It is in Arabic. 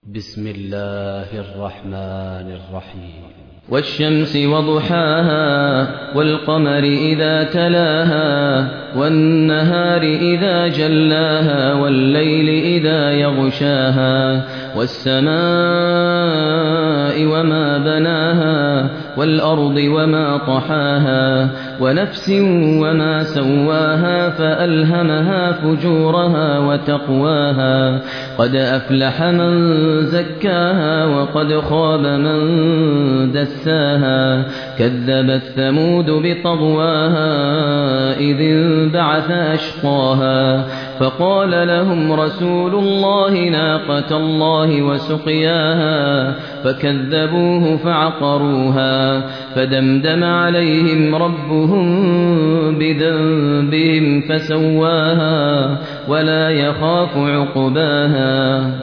بسم الله الرحمن الرحيم. والشمس وضحاها والقمر إذا تلاها والنهار إذا جلاها والليل إذا يغشاها والسماء وما بناها والأرض وما طحاها ونفس وما سواها فألهمها فجورها وتقواها قد أفلح من زكاها وقد خاب من دساها كذبت ثمود بطغواها إذ انبعث أشقاها فقال لهم رسول الله ناقة الله وسقياها فكذبوه فعقروها فدمدم عليهم ربهم بذنبهم فسواها ولا يخاف عقباها.